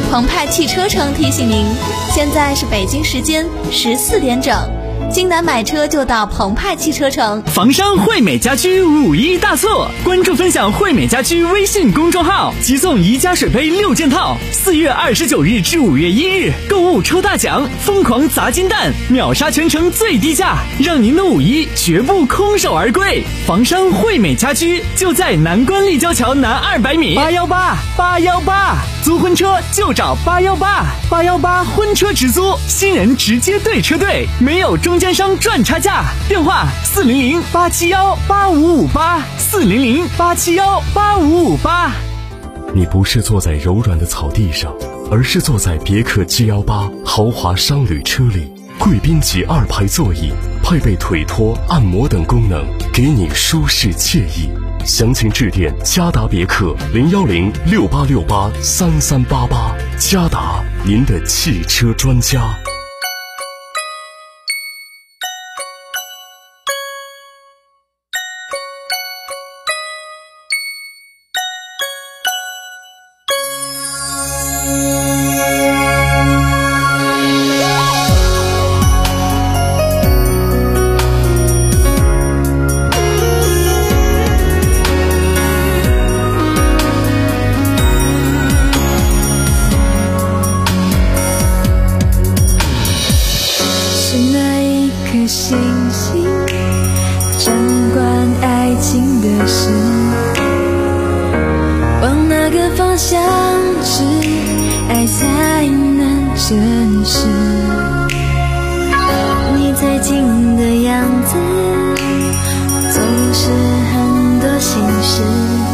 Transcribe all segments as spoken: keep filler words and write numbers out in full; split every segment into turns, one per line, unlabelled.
澎湃汽车城提醒您，现在是北京时间十四点整。京南买车就到澎湃汽车城。
房商惠美家居五一大促，关注分享惠美家居微信公众号，即送宜家水杯六件套。四月二十九日至五月一日，购物抽大奖，疯狂砸金蛋，秒杀全城最低价，让您的五一绝不空手而归。房商惠美家居就在南关立交桥南二百米。八幺八八幺八，租婚车就找八幺八八幺八婚车直租，新人直接对车队，没有中间商赚差价。电话四零零八七幺八五五八，四零零八七幺八五五八。
你不是坐在柔软的草地上，而是坐在别克 G 幺八豪华商旅车里，贵宾级二排座椅，配备腿托、按摩等功能，给你舒适惬意。详情致电嘉达别克零幺零六八六八三三八八，嘉达，您的汽车专家。
星星掌管爱情的事，往哪个方向指，爱才能真实。你最近的样子总是很多心事，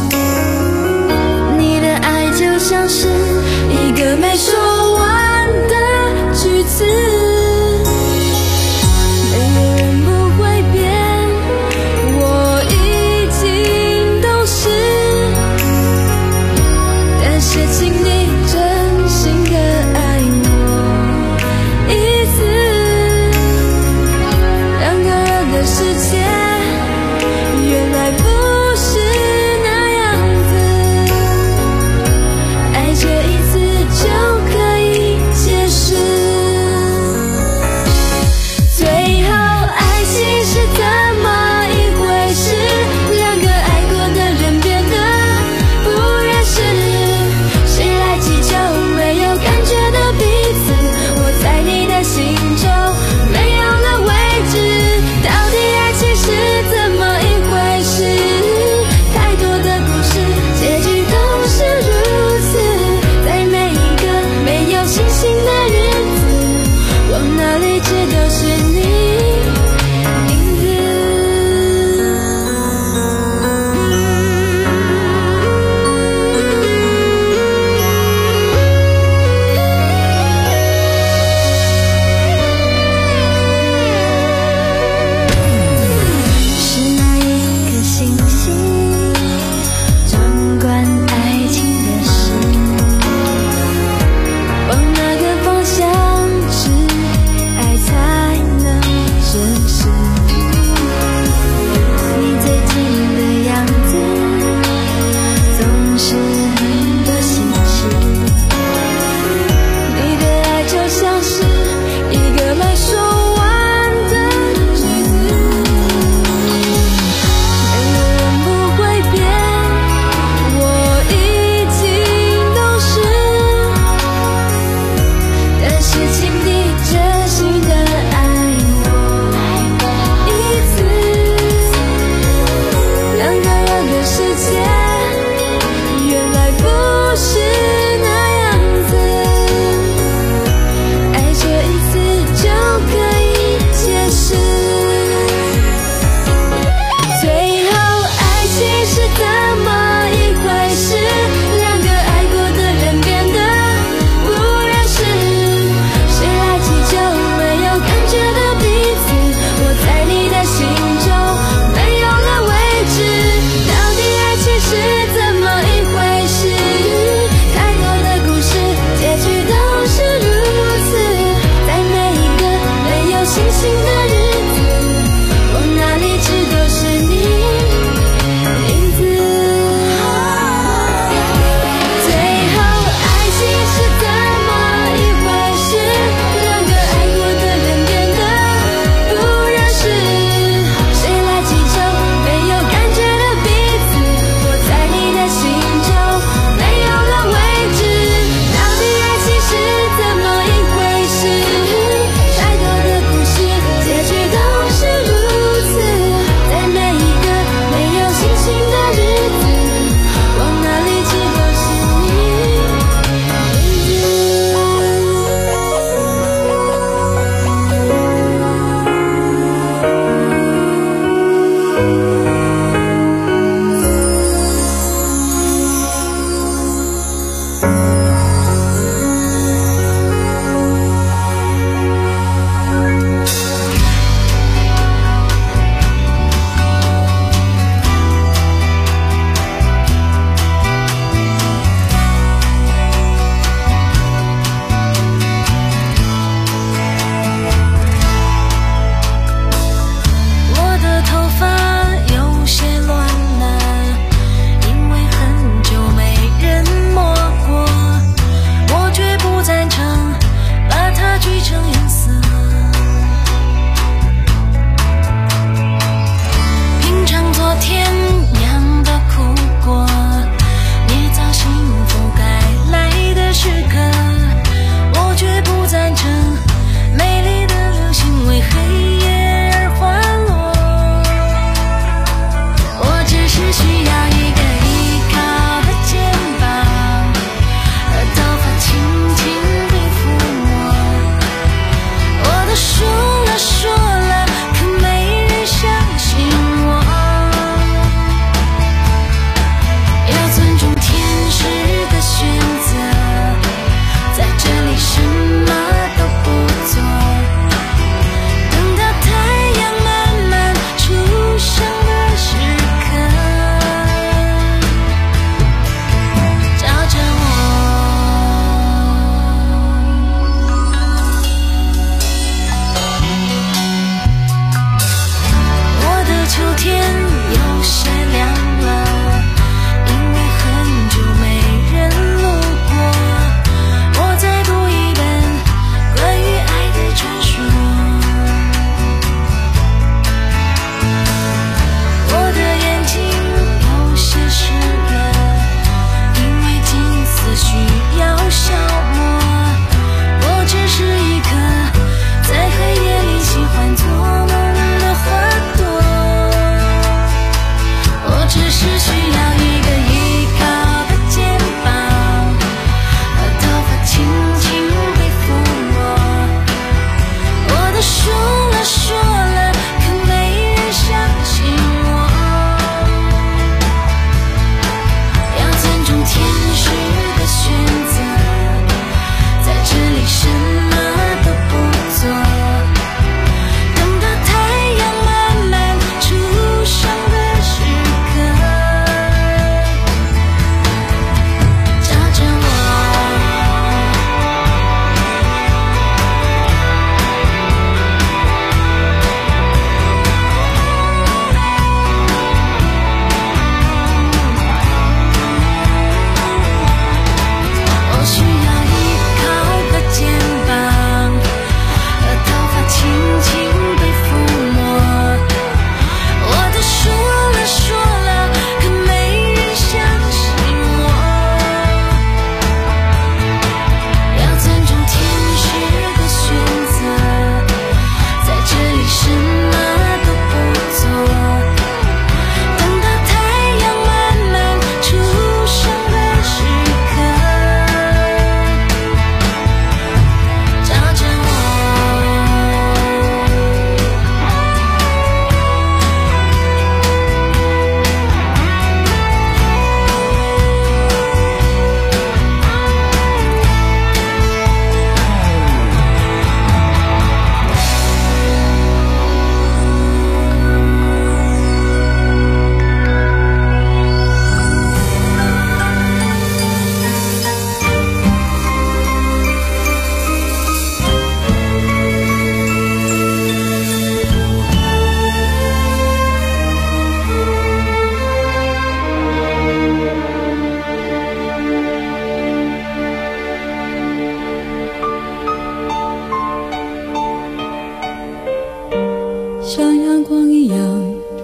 你的爱就像是一个没说完的句子，就可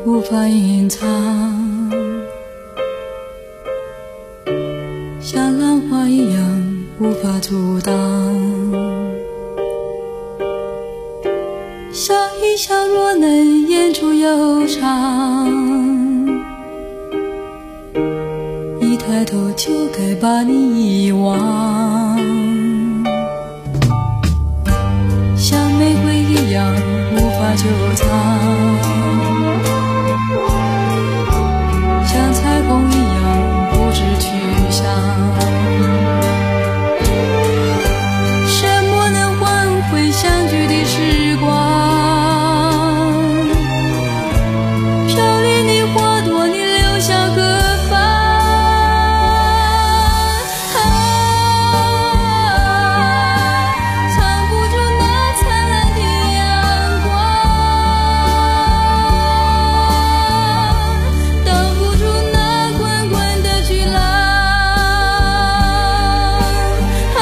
无法隐藏，像浪花一样无法阻挡。笑一笑，若能演出悠长，一抬头就该把你遗忘。像玫瑰一样无法久藏，像彩虹一样不知去向。什么能换回相聚的时光？飘零的花朵，你留下何方？啊，藏不住那灿烂的阳光，挡不住那滚滚的巨浪。啊，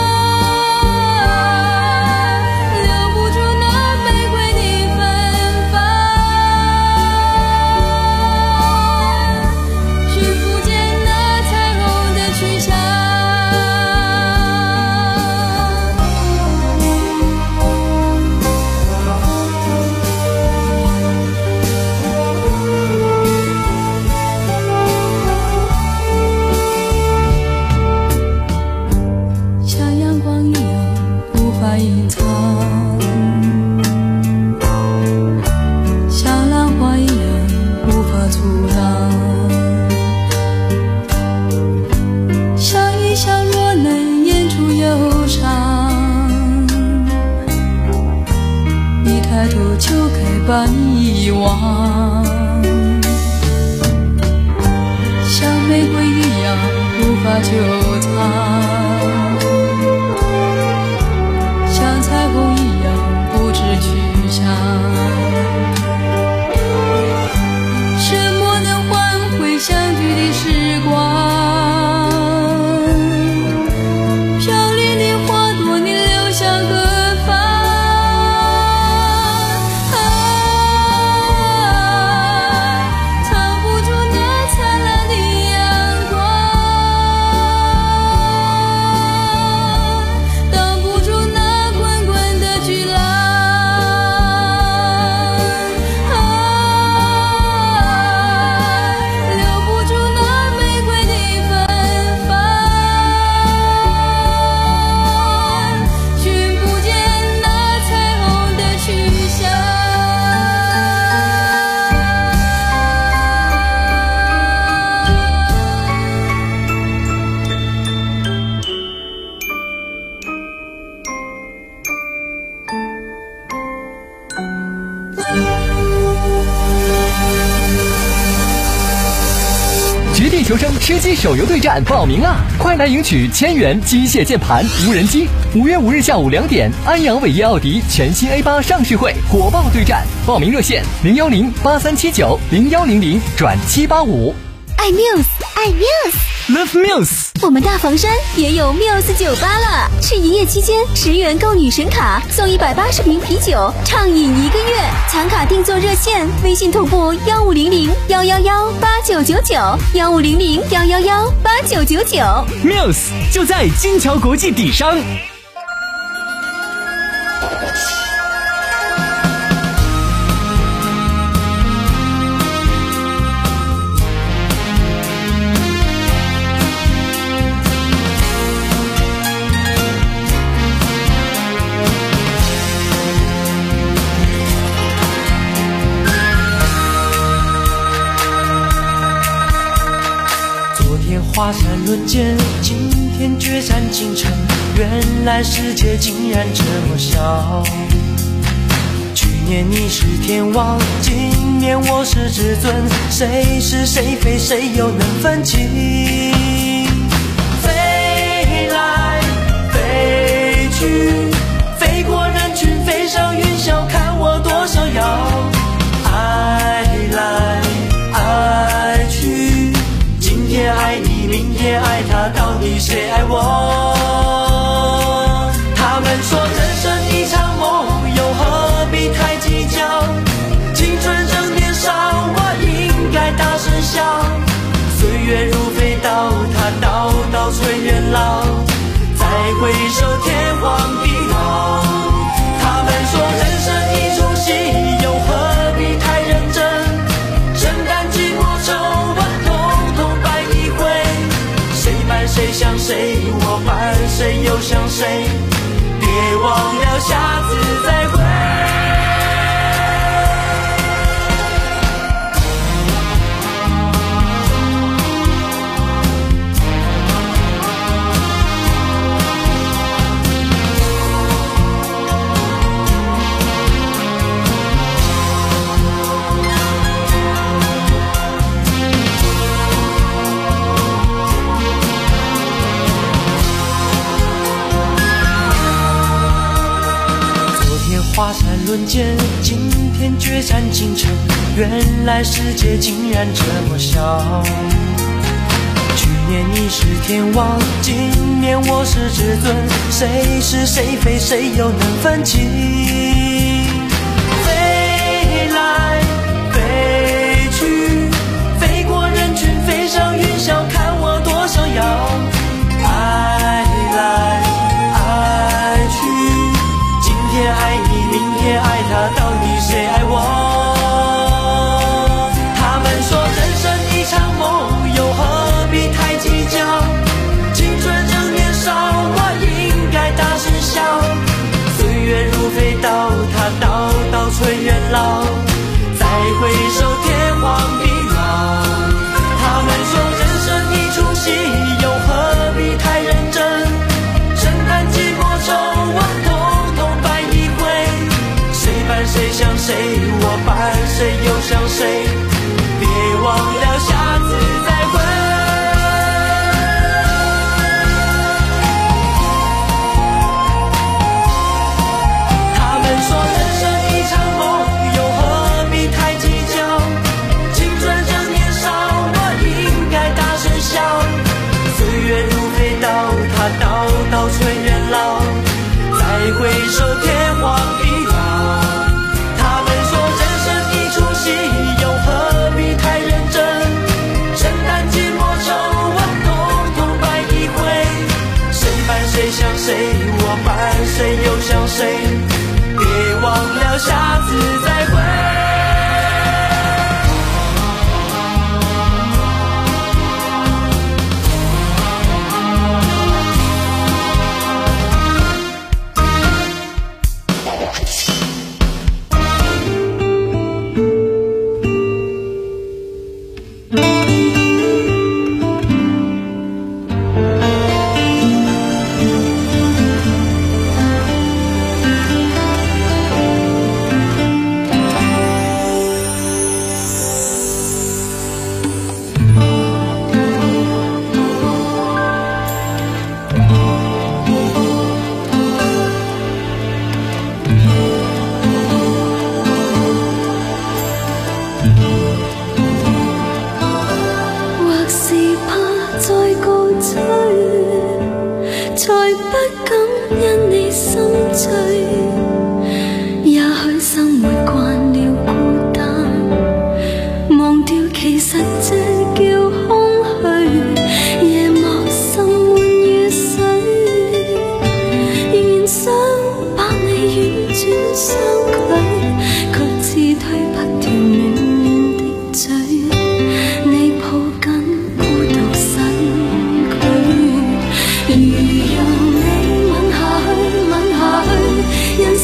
留不住那玫瑰的芬芳，寻不见那彩虹的去向。像阳光一样无法隐藏，像浪花一样无法阻挡。笑一笑，若能演出悠长，一抬头就该把你遗忘。像玫瑰一样无法久藏，像彩虹一样不知去向。什么能换回相聚的时光？飘零的花朵，你留下何方？啊，藏不住那灿烂的阳光，挡不住那滚滚的巨浪。啊，留不住那玫瑰的芬芳，寻不见那彩虹的去向。
绝地求生吃鸡手游对战报名啦！快来赢取千元机械键盘、无人机。五月五日下午两点，安阳伟业奥迪全新 A 八上市会火爆对战，报名热线零幺零八三七九零幺零零转七八五。
爱 Muse， 爱 Muse，
Love Muse。
我们大房山也有 Muse 酒吧了，是营业期间十元购女神卡送一百八十瓶啤酒，畅饮一个月。抢卡订座热线：微信同步幺五零零幺幺幺八九九九幺五零零幺幺幺八九九九。
Muse 就在金桥国际底商。
华山论剑，今天决战京城，原来世界竟然这么小。去年你是天王，今年我是至尊，谁是谁非，谁又能分清？飞来飞去，飞过人群，飞上云霄，看我多逍遥。爱来爱去，今天爱你，明天爱他，到底谁爱我？他们说人生一场梦，又何必太计较？青春正年少。 想谁？别忘了下次再会。华山论剑，今天决战京城，原来世界竟然这么小。去年你是天王，今年我是至尊，谁是谁非，谁又能分清？飞来飞去，飞过人群，飞上云霄，看我多逍遥。爱来爱去，今天爱你，明天爱他，到底谁爱我？他们说人生一场梦，又何必太计较？青春正年少，我应该大声笑。岁月如飞刀，它刀刀催人老。再回首天荒地老。他们说人生一出戏，又何必太认真？神探寂寞愁，我统统摆一回。谁伴谁想谁，我伴谁又想谁？别忘了下次再会。他们说人生一场梦，又何必太计较？青春正年少，我应该大声笑。岁月如飞刀，它刀刀催人老。再回首天荒地老。他们说人生一出戏，又何必太认真？神探寂寞愁，我统统摆一回。谁伴谁想谁，我伴谁又想谁？别忘了下次再会。
如讓你吻下去，吻下去，人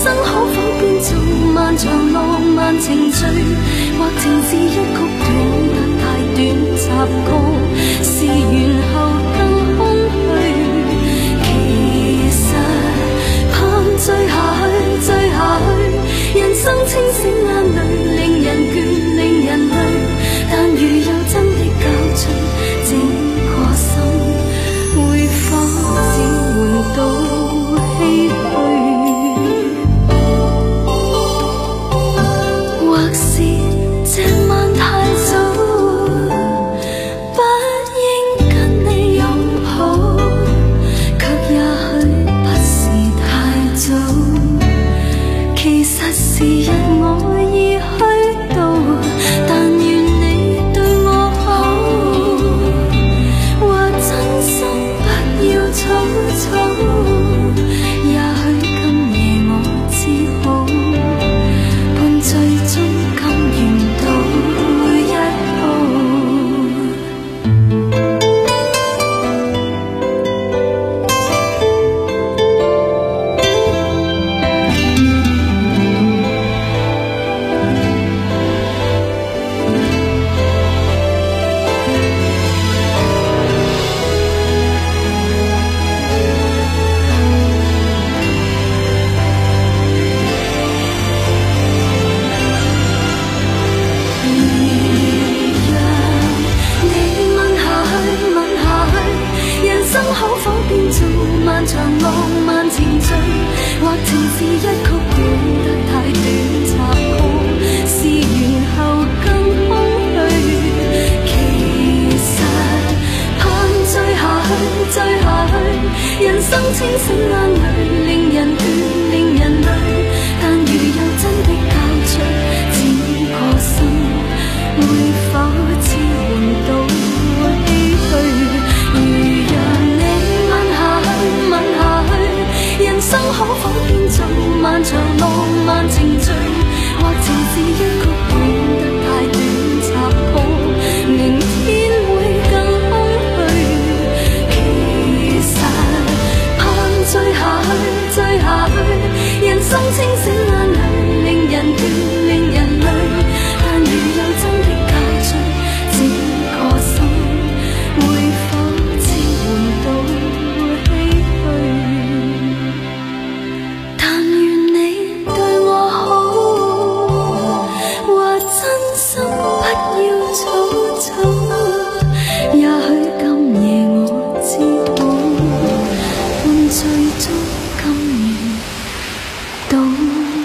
或情是一曲短得太短插曲，試完後更空虛。其實盼追下去，追下去，人生清醒眼淚，令人倦，令人累。但如有真的交出整個心，會否支援到唏噓？如讓你吻下去，吻下去，人生可否變做漫長浪漫程序？或情是一曲短得太短插曲，明天會更空虛。其實盼追下去，追下去，人生清醒眼淚，令人倦，令人累。但如有真的交出整個心，會否支援到唏噓？但願你對我好，或真心不要早走。也許今夜我知道，伴最終甘願到。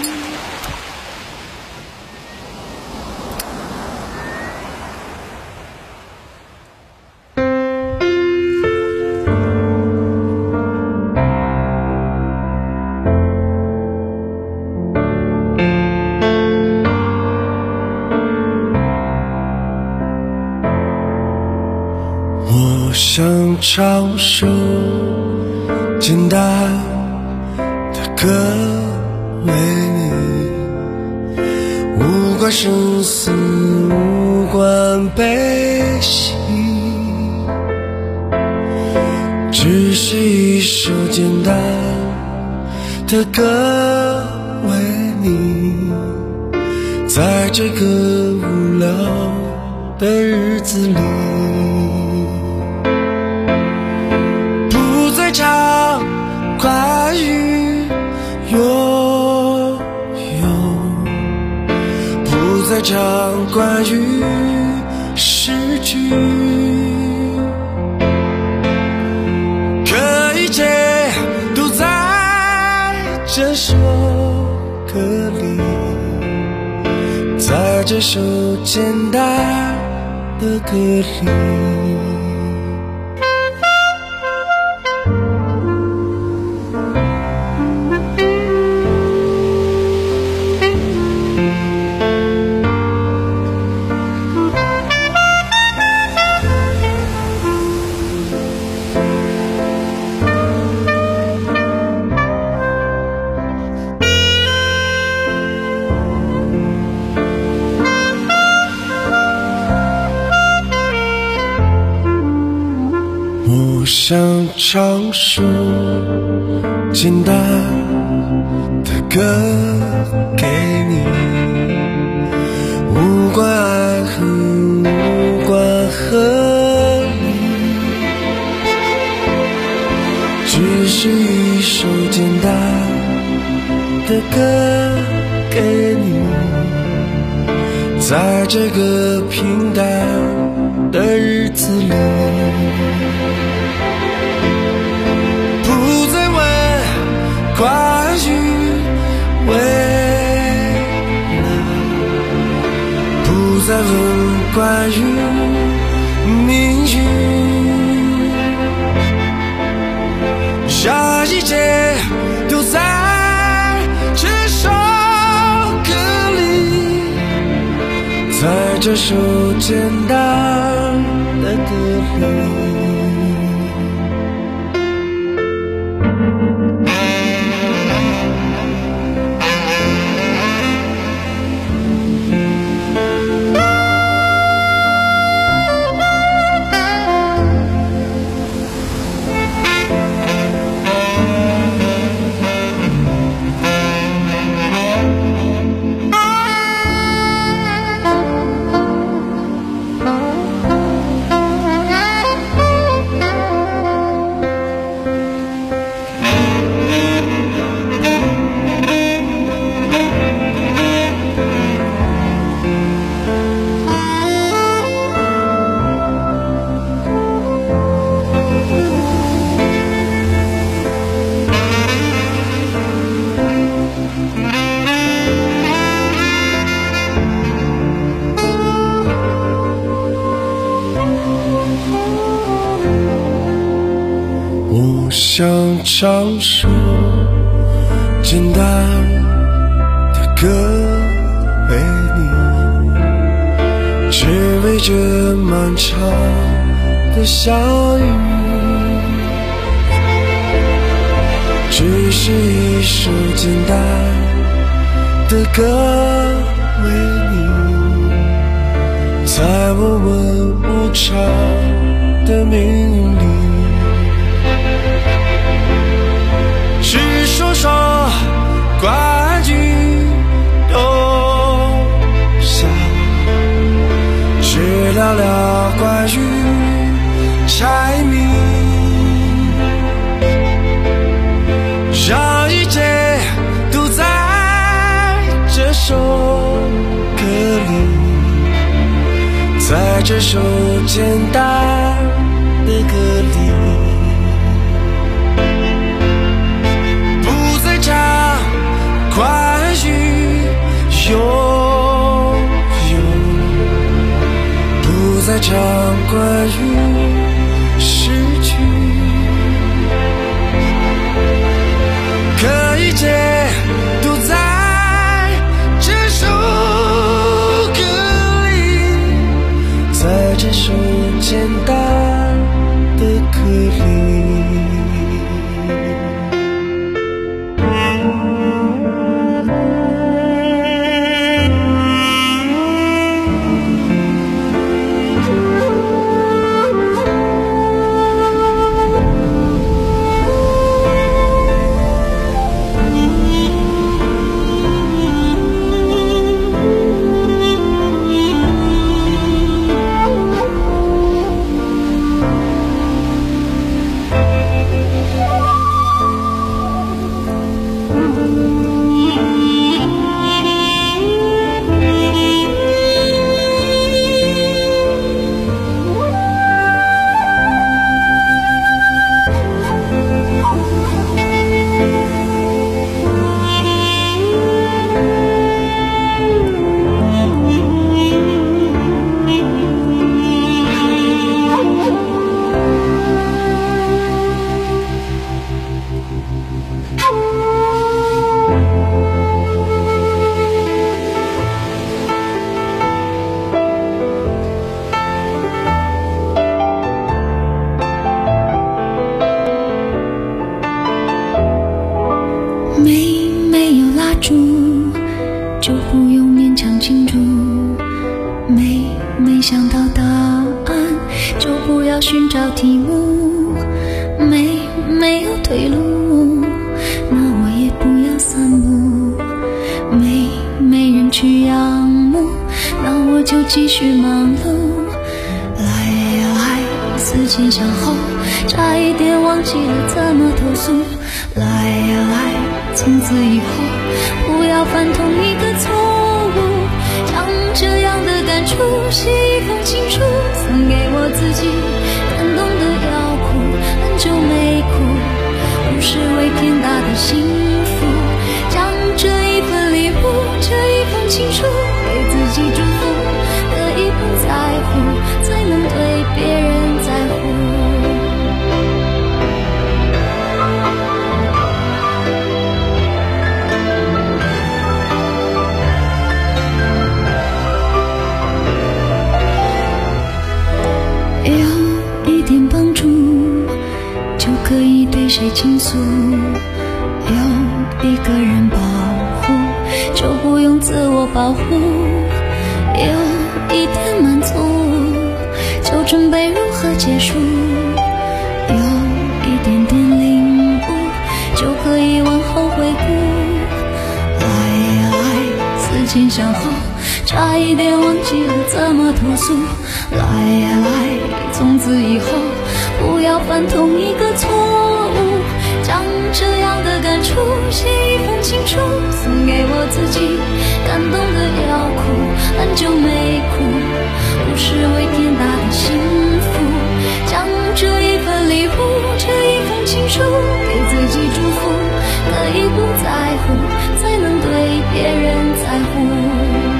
我想唱首简单的歌为你，无关生死，无关悲喜，只是一首简单的歌为你，在这个无聊的日子里，不再唱关于拥有，不再唱关于失去，可一切都在这首歌里，在这首简单的歌里。我想唱首简单的歌给你，无关爱恨，无关和离，只是一首简单的歌给你，在这个平淡的日子里，不再问关于未来，不再问关于命运，这一切都在这首歌里，在这首简单的歌里。 上首简单的歌给你，只为这漫长的相遇。只是一首简单的歌为你，在我们无常的命运里，只说说关于冬夏，只聊聊关于柴米，让一切都在这首歌里，在这首简单的歌里，不再讲关于拥有，不再讲关于失去，可一切都在这首歌里，在这首简单的歌里。
没没有蜡烛，就不用勉强庆祝。没没想到答案，就不要寻找题目。没没有退路，那我也不要散步。没没人去仰慕，那我就继续忙碌。来呀来，思前想后，差一点忘记了怎么投诉。来呀来，从此以后不要犯同一个错误，将这样的感触写一封情书，送给我自己，感动的要哭，很久没哭，不是为天大的幸福，将这一份礼物，这一封情书给自己祝福，可以不在乎，才能对别人在乎。可以对谁倾诉，有一个人保护，就不用自我保护，有一点满足，就准备如何结束，有一点点领悟，就可以往后回顾。来呀来，思前想后，差一点忘记了怎么投诉。来呀来，从此以后不要犯同一个错误，将这样的感触写一封情书，送给我自己，感动的要哭，很久没哭，不是为天大的幸福，将这一份礼物，这一封情书给自己祝福，可以不在乎，才能对别人在乎。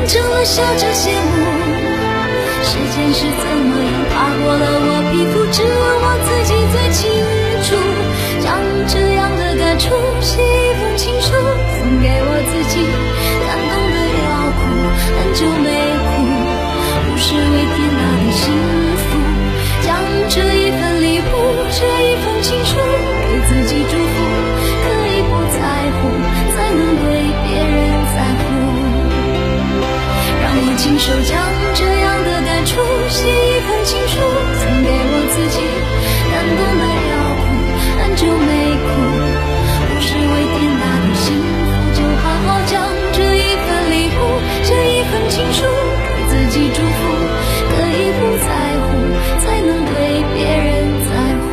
成了笑着谢幕。时间是怎么样爬过了我皮肤，只有我自己最清楚。将这样的感触写一封情书，送给我自己，感动的要哭，很久没哭，不是为天大的幸福。将这一份礼物，这一封情书，给自己祝福，可以不在乎，才能对别人在乎。让我亲手将这样的感触写一封情书，送给我自己，感动的要哭，很久没哭，不是为天大的幸福，就好好将这一份礼物，这一份情书，给自己祝福，可以不在乎，才能对别人在乎。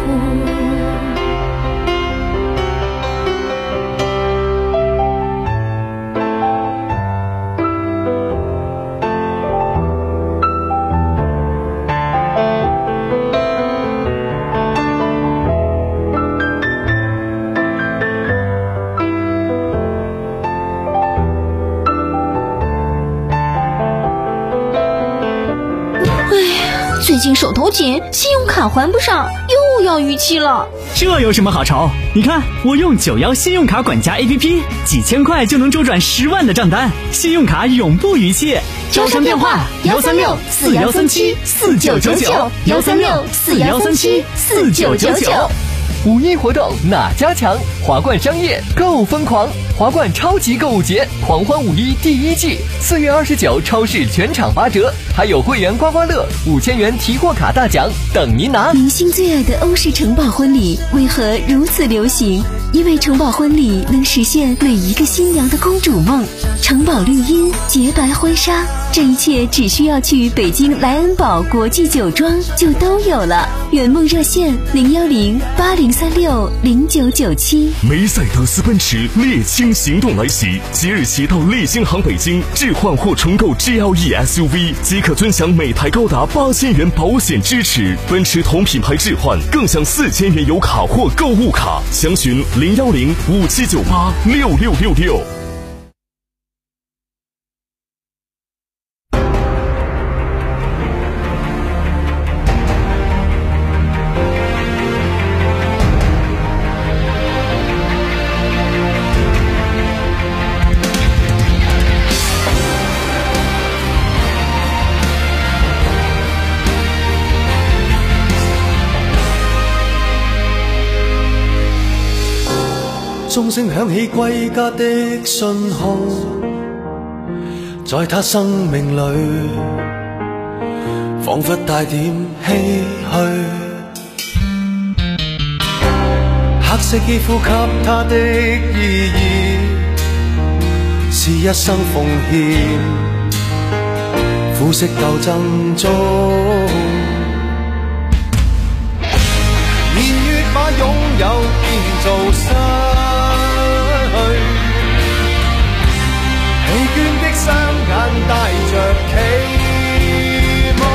最近手头紧，信用卡还不上，又要逾期了。
这有什么好愁？你看我用九幺信用卡管家 A P P， 几千块就能周转十万的账单，信用卡永不逾期。
招商电话：幺三六四幺三七四九九九，幺三六四幺三七四九九九。
五一活动哪家强？华冠商业购疯狂，华冠超级购物节狂欢五一第一季，四月二十九超市全场八折，还有会员刮刮乐五千元提货卡大奖等您拿。
明星最爱的欧式城堡婚礼为何如此流行？因为城堡婚礼能实现每一个新娘的公主梦。城堡绿荫，洁白婚纱，这一切只需要去北京莱恩堡国际酒庄就都有了。圆梦热线零幺零八零三六零九九七。
梅赛德斯奔驰猎青行动来袭，即日起到猎星行北京置换或重购 G L E S U V 即可尊享每台高达八千元保险支持，奔驰同品牌置换更享四千元油卡或购物卡，详询零幺零五七九八六六六六。
鐘聲響起歸家的信號，在他生命裏彷彿帶點唏噓。黑色肌膚給他的意義是一生奉獻，膚色鬥爭中年月把擁有變做失疲倦的雙眼帶着期望，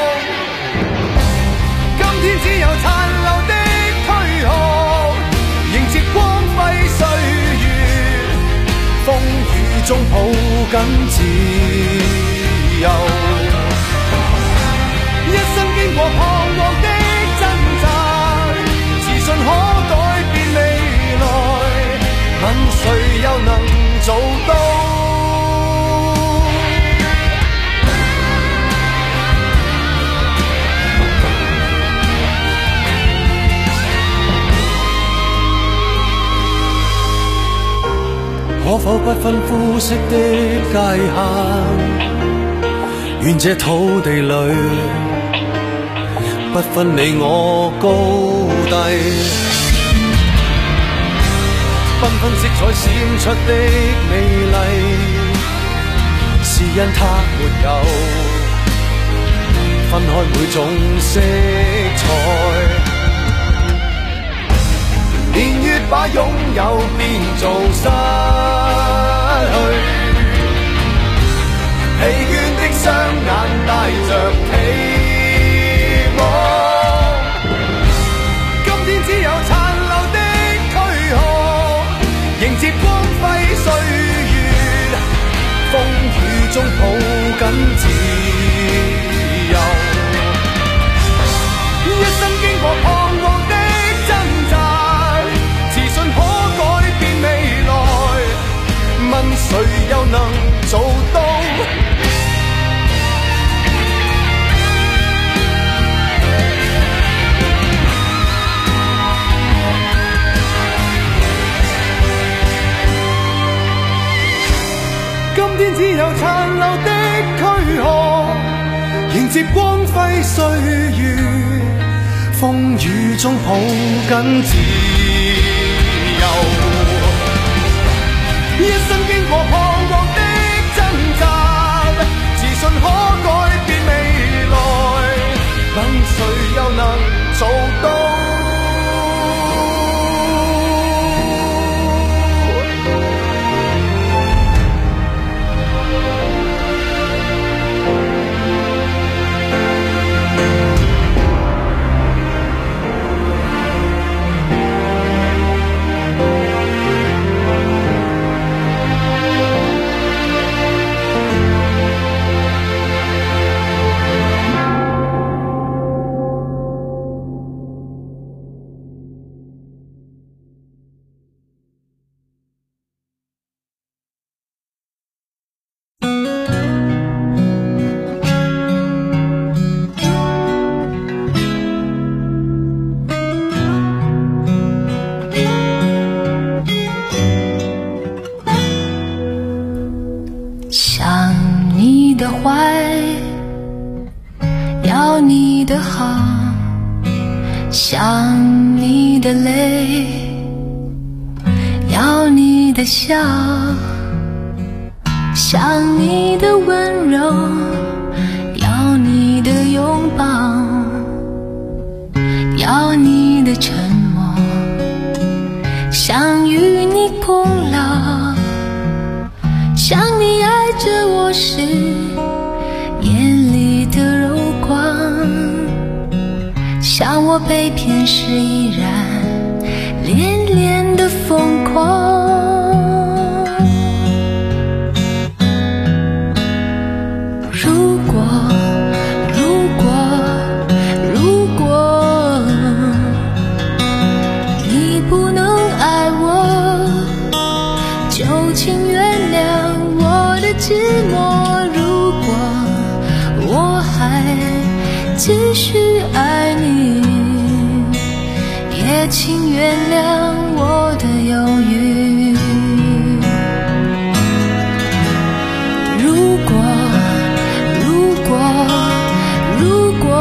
今天只有殘留的軀殼，迎接光輝歲月，風雨中抱緊自由，一生經過彷徨的掙扎，自信可改變未來，問誰又能做到？可否不分膚色的界限？願這土地裏不分你我高低，繽紛色彩閃出的美麗，是因它沒有分開每種色彩。年月把擁有變做失去，疲倦的雙眼帶着期望，今天只有殘留的軀殼，迎接光輝歲月，風雨中抱緊自由。一生經過彷徨的掙扎，自信可改變未來，問誰又能做到？今天只有殘留的軀殼，迎接光輝歲月，風雨中抱緊自由。一生經過彷徨的掙扎，自信可改變未來，問誰又能做到？
要你的好，想你的泪，要你的笑，想你的温柔，要你的拥抱，要你的沉默，想与你共老，想你爱着我时眼里的柔光，想我被骗时依然恋恋的疯狂。如果如果如果你不能爱我，就请原谅我的寂寞。如果我还继续爱你，也请原谅我的犹豫。如果如果如果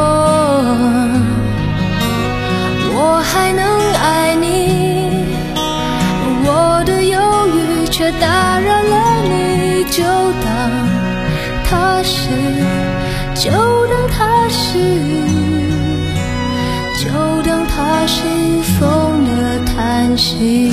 我还能爱你，我的犹豫却打扰了你，就当它是就当它是就当它是风的叹息。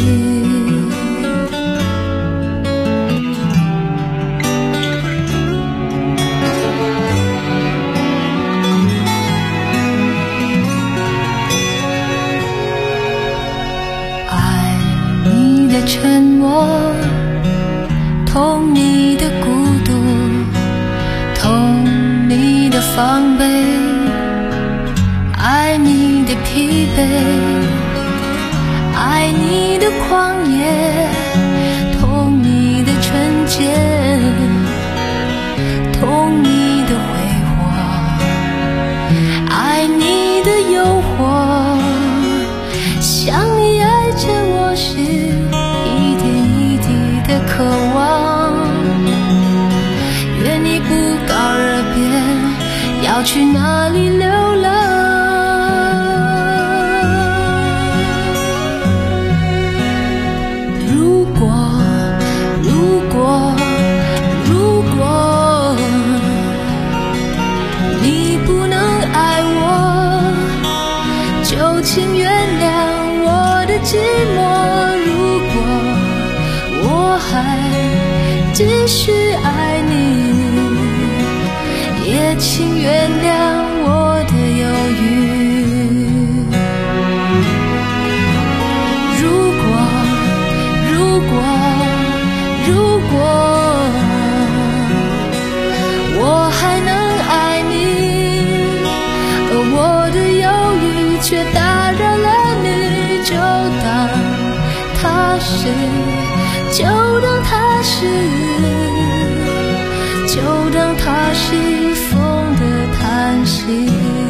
爱你的沉默，痛你的孤独，痛你的防备，爱你的疲惫，爱你的狂野，痛你的纯洁，痛你的挥霍，爱你的诱惑，想你爱着我时一点一滴的渴望，愿你不告而别，要去哪里流浪。如果如果如果你不能爱我，就请原谅我的寂寞。如果我还继续爱你，也请原谅我的犹豫。如果如果如果我是，就当它是，就当它是风的叹息。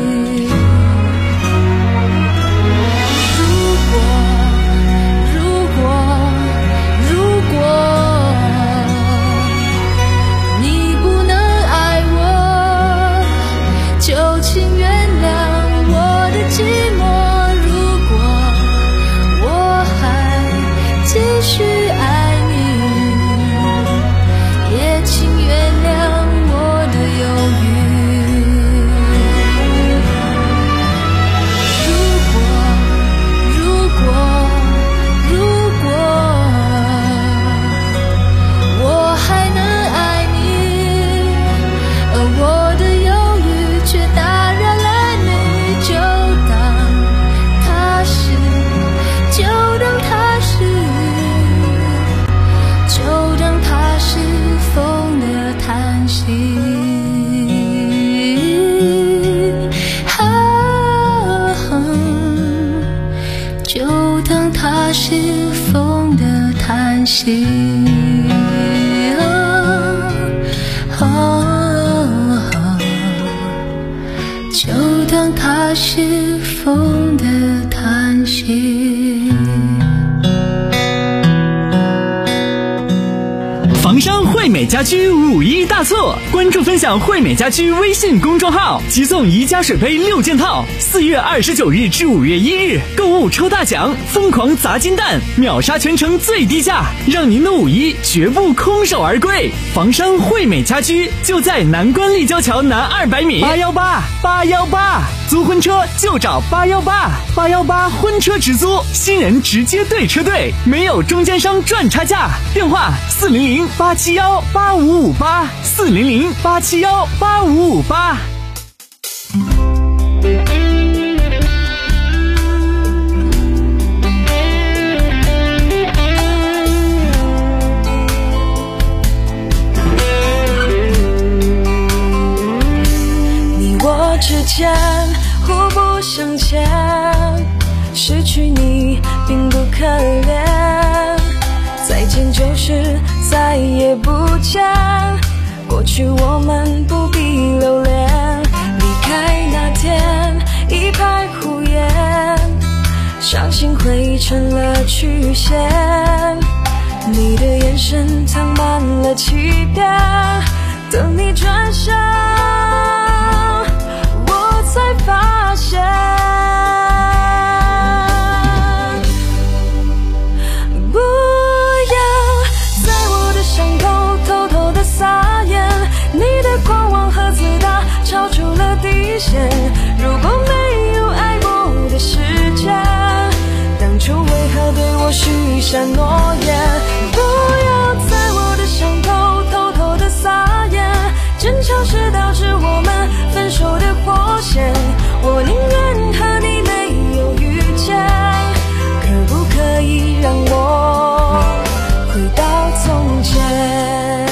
就当它是风的叹息，就当它是风的叹息。
房商惠美家居五一大促，关注分享惠美家居微信公众号，即送宜家水杯六件套。四月二十九日至五月一日，购物抽大奖，疯狂砸金蛋，秒杀全城最低价，让您的五一绝不空手而归。房商惠美家居就在南关立交桥南二百米。八幺八八幺八，租婚车就找八幺八八幺八婚车直租，新人直接对车队，没有中间商赚差价。电话四零零八七幺八五五八，四零零八七幺八五五八。
你我之间互不相欠，失去你并不可怜，再见就是再也不见，过去我们不必留恋。离开那天一派胡言，伤心汇成了曲线，你的眼神藏满了欺骗，等你转身我才发现，不要在我的伤口偷偷的撒盐，你的狂妄和自大超出了底线，如果没有爱过的时间，当初为何对我许下诺言？不要在我的伤口偷偷的撒盐，争吵是导致我们分手的火线，我宁愿和你没有遇见，可不可以让我回到从前？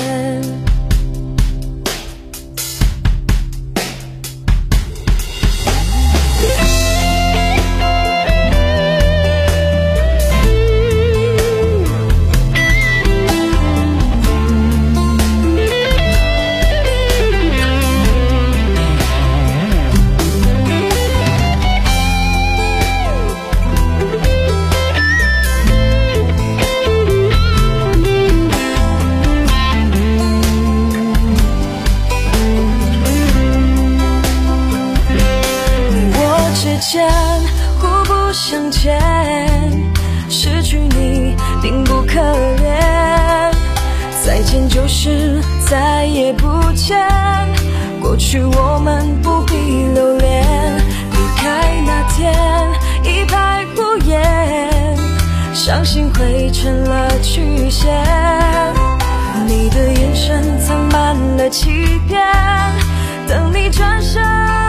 互不相欠，失去你并不可怜，再见就是再也不见，过去我们不必留恋。离开那天一派胡言，伤心汇成了曲线，你的眼神藏满了欺骗，等你转身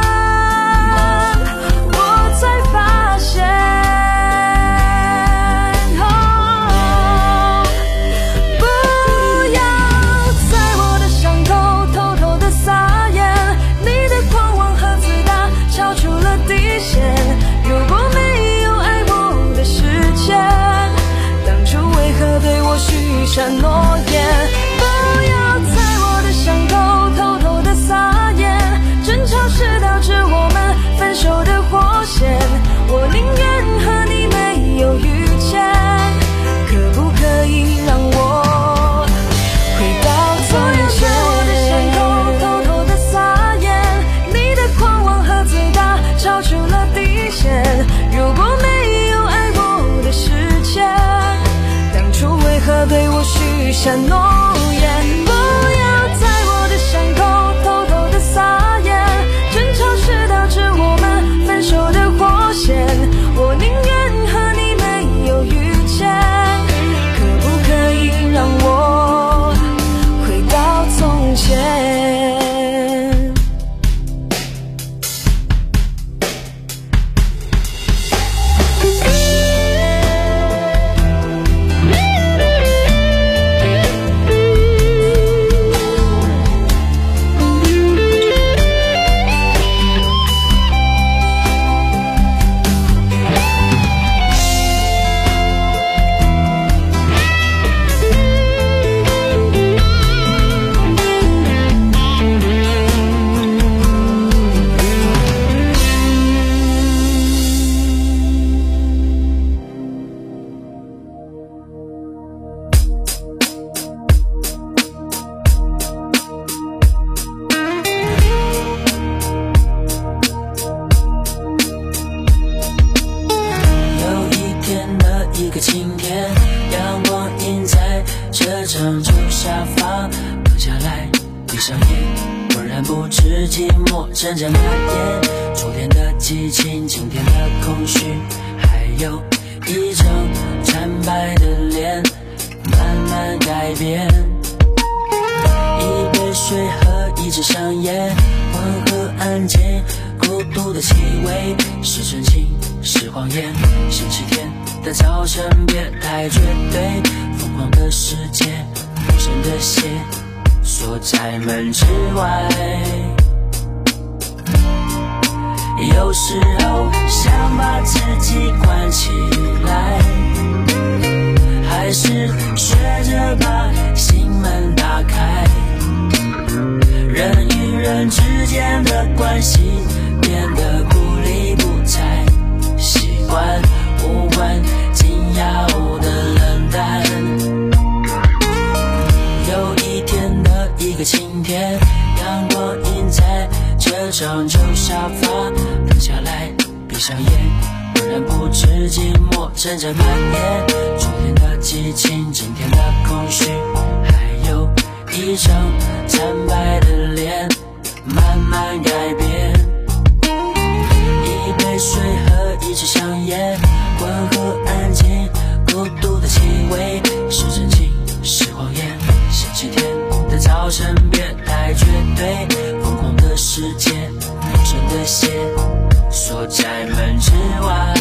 才发现，哦，不要在我的伤口偷偷的撒盐，你的狂妄和自大超出了底线，如果没有爱我的时间，当初为何下诺言。不要在我的伤口偷偷的撒盐，争吵是导致我们分手的火线。我宁愿和你没有遇见，可不可以让我回到从前？我的伤口偷偷的撒盐，你的狂妄和自大超出了底线。如果没有爱过的时间，当初为何对我许下诺言？不要在我的伤口偷偷的撒盐，争吵是导致我们分手的火线。我宁愿和你没有遇见，可不可以让我回到从前？
阵阵蔓延，昨天的激情，今天的空虚，还有一张惨白的脸，慢慢改变。一杯水和一支香烟，温和安静，孤独的气味，是真情是谎言。星期天的早晨别太绝对，疯狂的世界，陌生的鞋锁在门之外。有时候想把自己关起来，还是学着把心门打开。人与人之间的关系变得不理不睬，习惯无关紧要的冷淡。有一天的一个晴天，阳光映在这张旧沙发，蹲下来闭上眼，浑然不知寂寞阵阵蔓延。昨天的激情，今天的空虚，还有一张惨白的脸，慢慢改变。一杯水和一支香烟，温和安静，孤独的气味，是真情是谎言。星期天的早晨别太绝对，疯狂的世界，陌生的鞋锁在门之外。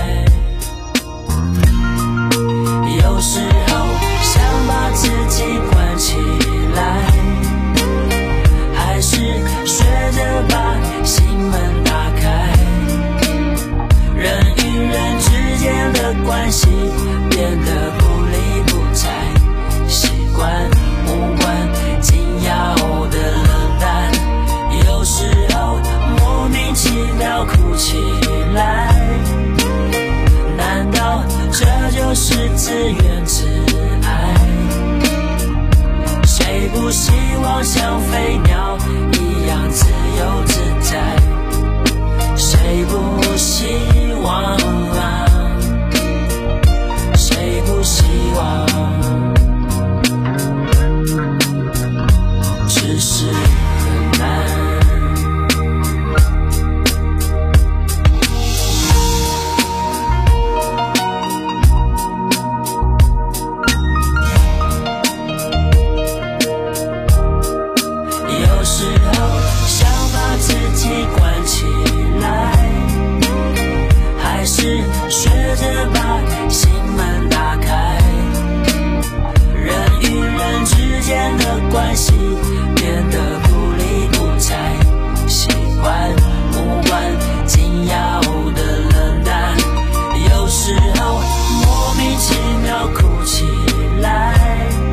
有时候想把自己关起来，还是学着把心门打开。人与人之间的关系变得不理不睬，习惯无关紧要的冷淡。有时候莫名其妙哭起来，难道这就是自怨自艾？谁不希望像飞鸟一样自由自在？谁不希望啊？谁不希望？只是很难。有时候想把自己关起来，还是学着把心门打开。人与人之间的关系变得不理不睬，习惯无关紧要的冷淡。有时候莫名其妙哭起来，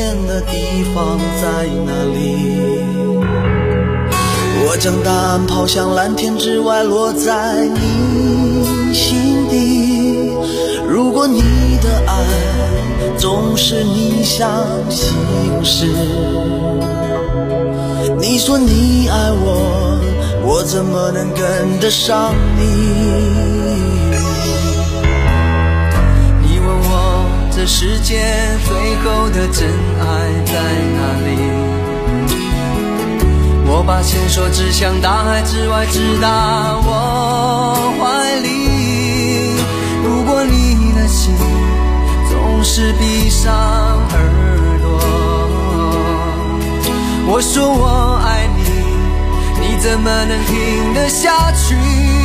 恋的地方在哪里？我将答案抛向蓝天之外，落在你心底。如果你的爱总是逆向行驶，你说你爱我，我怎么能跟得上你？你问我这世界最后的真爱在哪里？我把线索指向大海之外，直达我怀里。如果你的心总是闭上耳朵，我说我爱你，你怎么能听得下去？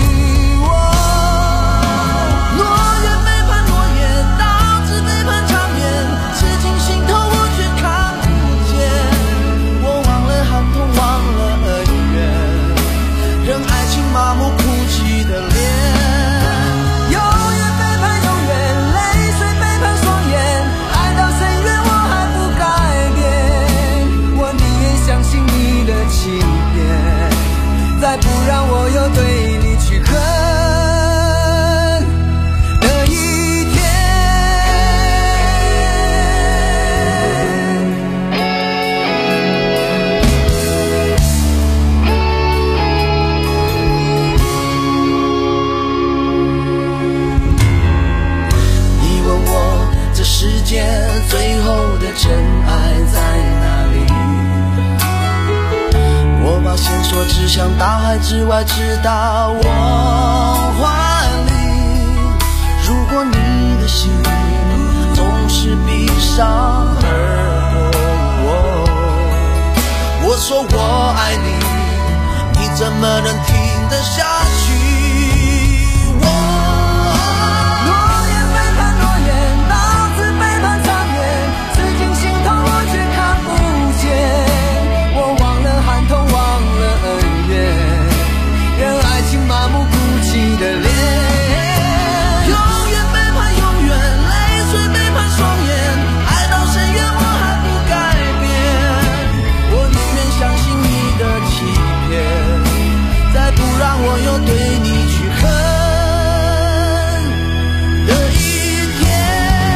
麻木哭泣的脸，永远背叛，永远泪水背叛双眼，爱到深渊我还不改变，我宁愿相信你的欺骗，再不让我又对你去恨的一天。世界最后的真爱在哪里？我把线索指向大海之外，直达我怀里。如果你的心总是闭上耳朵，我说我爱你，你怎么能听得下去？的脸，永远背叛，永远泪水背叛双眼，爱到深渊我还不改变，我宁愿相信你的欺骗，再不让我又对你去恨的一天。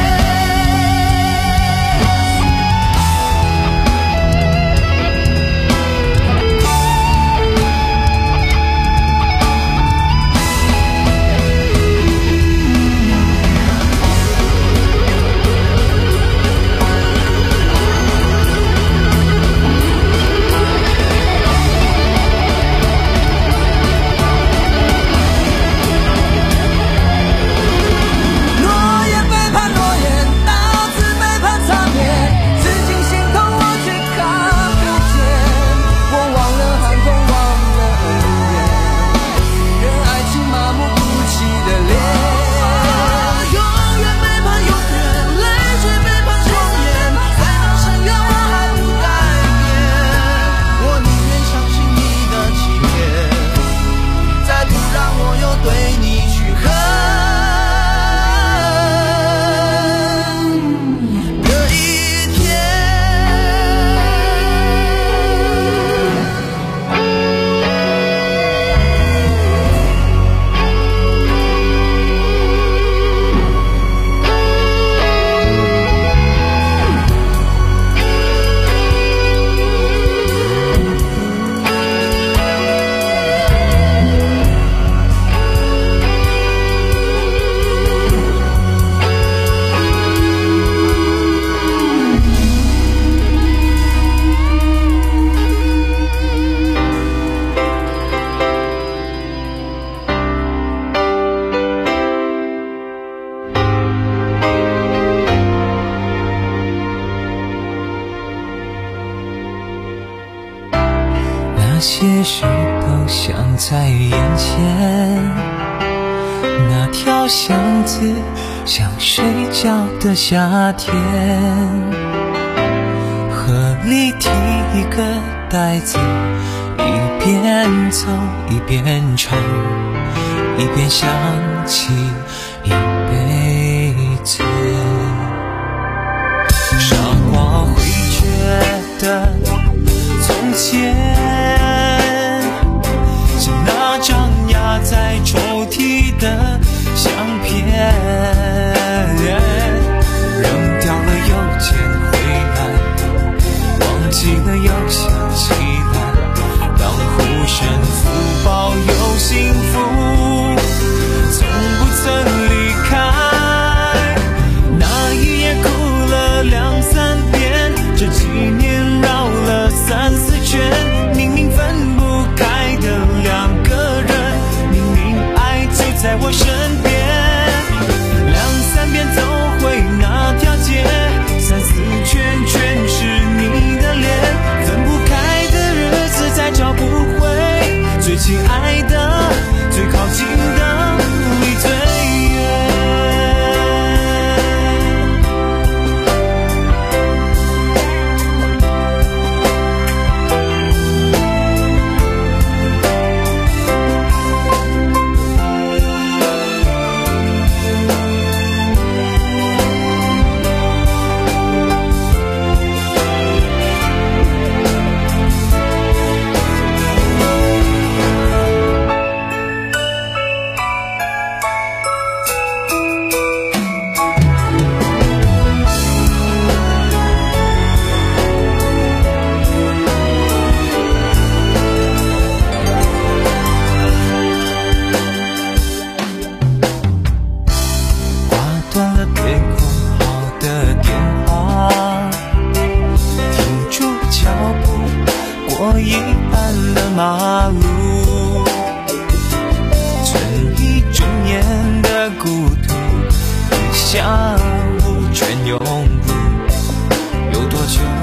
些事都像在眼前，那条巷子像睡觉的夏天，河里提一个袋子，一边走一边唱，一边想起